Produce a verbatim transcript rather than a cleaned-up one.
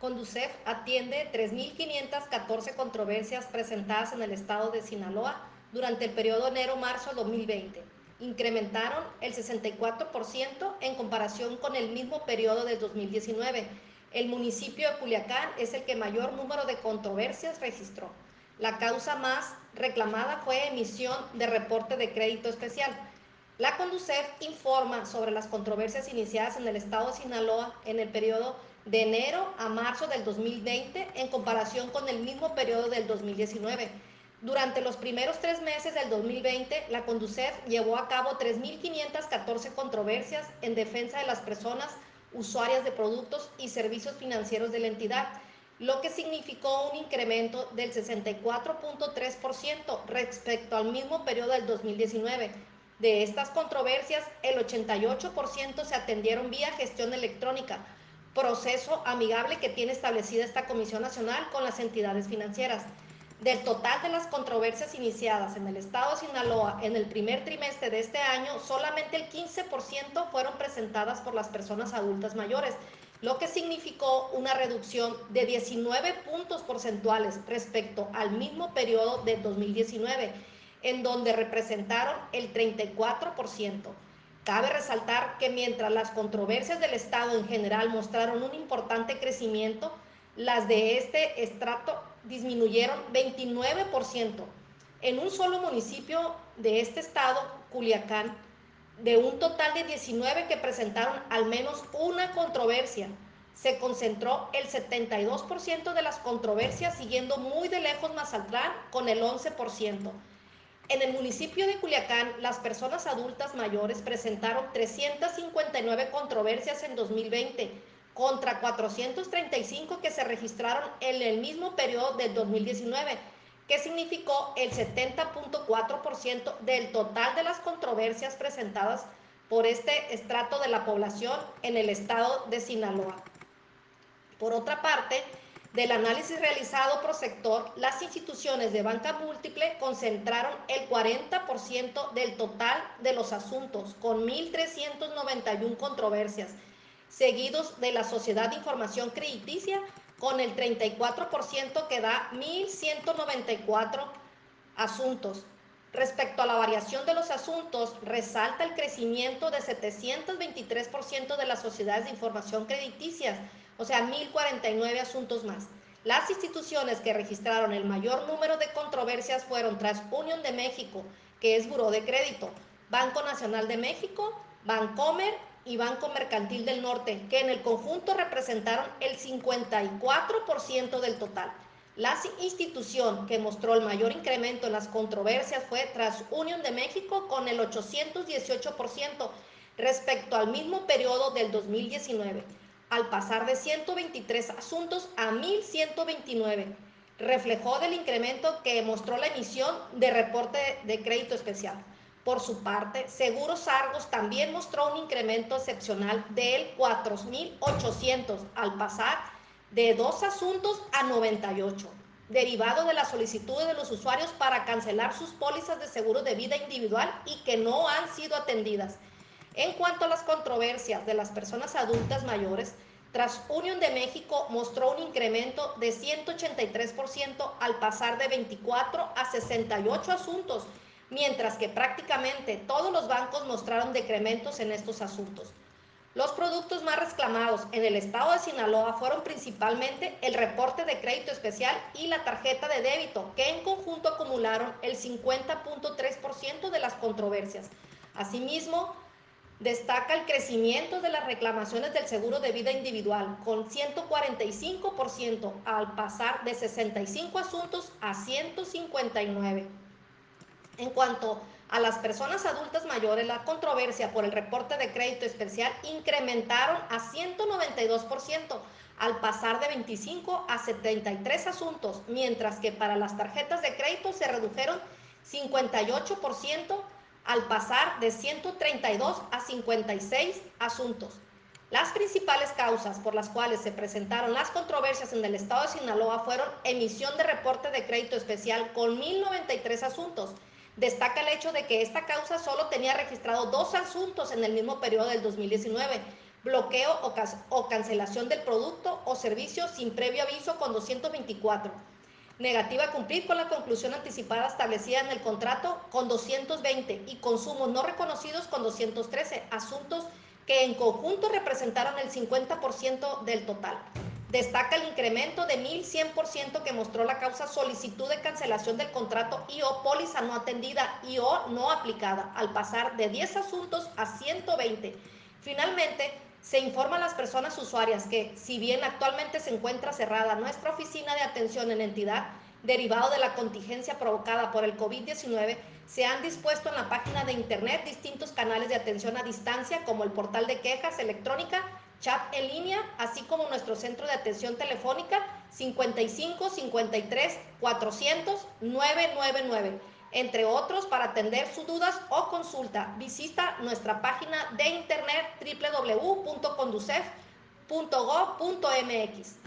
Conducef atiende tres mil quinientas catorce controversias presentadas en el estado de Sinaloa durante el periodo enero-marzo de dos mil veinte. Incrementaron el sesenta y cuatro por ciento en comparación con el mismo periodo del dos mil diecinueve. El municipio de Culiacán es el que mayor número de controversias registró. La causa más reclamada fue emisión de reporte de crédito especial. La Conducef informa sobre las controversias iniciadas en el estado de Sinaloa en el periodo de enero a marzo del dos mil veinte en comparación con el mismo periodo del dos mil diecinueve. Durante los primeros tres meses del dos mil veinte, la Conducef llevó a cabo tres mil quinientas catorce controversias en defensa de las personas usuarias de productos y servicios financieros de la entidad, lo que significó un incremento del sesenta y cuatro punto tres por ciento respecto al mismo periodo del dos mil diecinueve. De estas controversias, el ochenta y ocho por ciento se atendieron vía gestión electrónica, proceso amigable que tiene establecida esta Comisión Nacional con las entidades financieras. Del total de las controversias iniciadas en el estado de Sinaloa en el primer trimestre de este año, solamente el quince por ciento fueron presentadas por las personas adultas mayores, lo que significó una reducción de diecinueve puntos porcentuales respecto al mismo periodo de dos mil diecinueve, en donde representaron el treinta y cuatro por ciento. Cabe resaltar que mientras las controversias del Estado en general mostraron un importante crecimiento, las de este estrato disminuyeron veintinueve por ciento. En un solo municipio de este estado, Culiacán, de un total de diecinueve que presentaron al menos una controversia, se concentró el setenta y dos por ciento de las controversias, siguiendo muy de lejos Mazatlán con el once por ciento. En el municipio de Culiacán, las personas adultas mayores presentaron trescientas cincuenta y nueve controversias en dos mil veinte, contra cuatrocientas treinta y cinco que se registraron en el mismo periodo del dos mil diecinueve, que significó el setenta punto cuatro por ciento del total de las controversias presentadas por este estrato de la población en el estado de Sinaloa. Por otra parte, del análisis realizado por sector, las instituciones de banca múltiple concentraron el cuarenta por ciento del total de los asuntos, con mil trescientas noventa y una controversias, seguidos de la Sociedad de Información Crediticia, con el treinta y cuatro por ciento que da mil ciento noventa y cuatro asuntos. Respecto a la variación de los asuntos, resalta el crecimiento de setecientos veintitrés por ciento de las sociedades de información crediticias, o sea, mil cuarenta y nueve asuntos más. Las instituciones que registraron el mayor número de controversias fueron TransUnion de México, que es Buró de Crédito, Banco Nacional de México, Bancomer y Banco Mercantil del Norte, que en el conjunto representaron el cincuenta y cuatro por ciento del total. La institución que mostró el mayor incremento en las controversias fue TransUnion de México con el ochocientos dieciocho por ciento respecto al mismo periodo del dos mil diecinueve, al pasar de ciento veintitrés asuntos a mil ciento veintinueve. Reflejó del incremento que mostró la emisión de reporte de crédito especial. Por su parte, Seguros Argos también mostró un incremento excepcional del cuatro mil ochocientos al pasar de dos asuntos a noventa y ocho, derivado de la solicitud de los usuarios para cancelar sus pólizas de seguro de vida individual y que no han sido atendidas. En cuanto a las controversias de las personas adultas mayores, TransUnion de México mostró un incremento de ciento ochenta y tres por ciento al pasar de veinticuatro a sesenta y ocho asuntos, mientras que prácticamente todos los bancos mostraron decrementos en estos asuntos. Los productos más reclamados en el estado de Sinaloa fueron principalmente el reporte de crédito especial y la tarjeta de débito, que en conjunto acumularon el cincuenta punto tres por ciento de las controversias. Asimismo, destaca el crecimiento de las reclamaciones del seguro de vida individual, con ciento cuarenta y cinco por ciento al pasar de sesenta y cinco asuntos a ciento cincuenta y nueve. En cuanto a las personas adultas mayores, la controversia por el reporte de crédito especial incrementaron a ciento noventa y dos por ciento al pasar de veinticinco a setenta y tres asuntos, mientras que para las tarjetas de crédito se redujeron cincuenta y ocho por ciento al pasar de ciento treinta y dos a cincuenta y seis asuntos. Las principales causas por las cuales se presentaron las controversias en el estado de Sinaloa fueron emisión de reporte de crédito especial con mil noventa y tres asuntos. Destaca el hecho de que esta causa solo tenía registrado dos asuntos en el mismo periodo del dos mil diecinueve, bloqueo o, o cancelación del producto o servicio sin previo aviso con doscientos veinticuatro, negativa a cumplir con la conclusión anticipada establecida en el contrato con doscientos veinte y consumos no reconocidos con doscientos trece, asuntos que en conjunto representaron el cincuenta por ciento del total. Destaca el incremento de mil cien por ciento que mostró la causa solicitud de cancelación del contrato y o póliza no atendida y o no aplicada, al pasar de diez asuntos a ciento veinte. Finalmente, se informa a las personas usuarias que, si bien actualmente se encuentra cerrada nuestra oficina de atención en entidad, derivado de la contingencia provocada por el COVID diecinueve, se han dispuesto en la página de internet distintos canales de atención a distancia, como el portal de quejas electrónica, chat en línea, así como nuestro centro de atención telefónica cincuenta y cinco cincuenta y tres cuatrocientos nueve nueve nueve, entre otros, para atender sus dudas o consulta. Visita nuestra página de internet doble u doble u doble u punto conducef punto gob punto m x.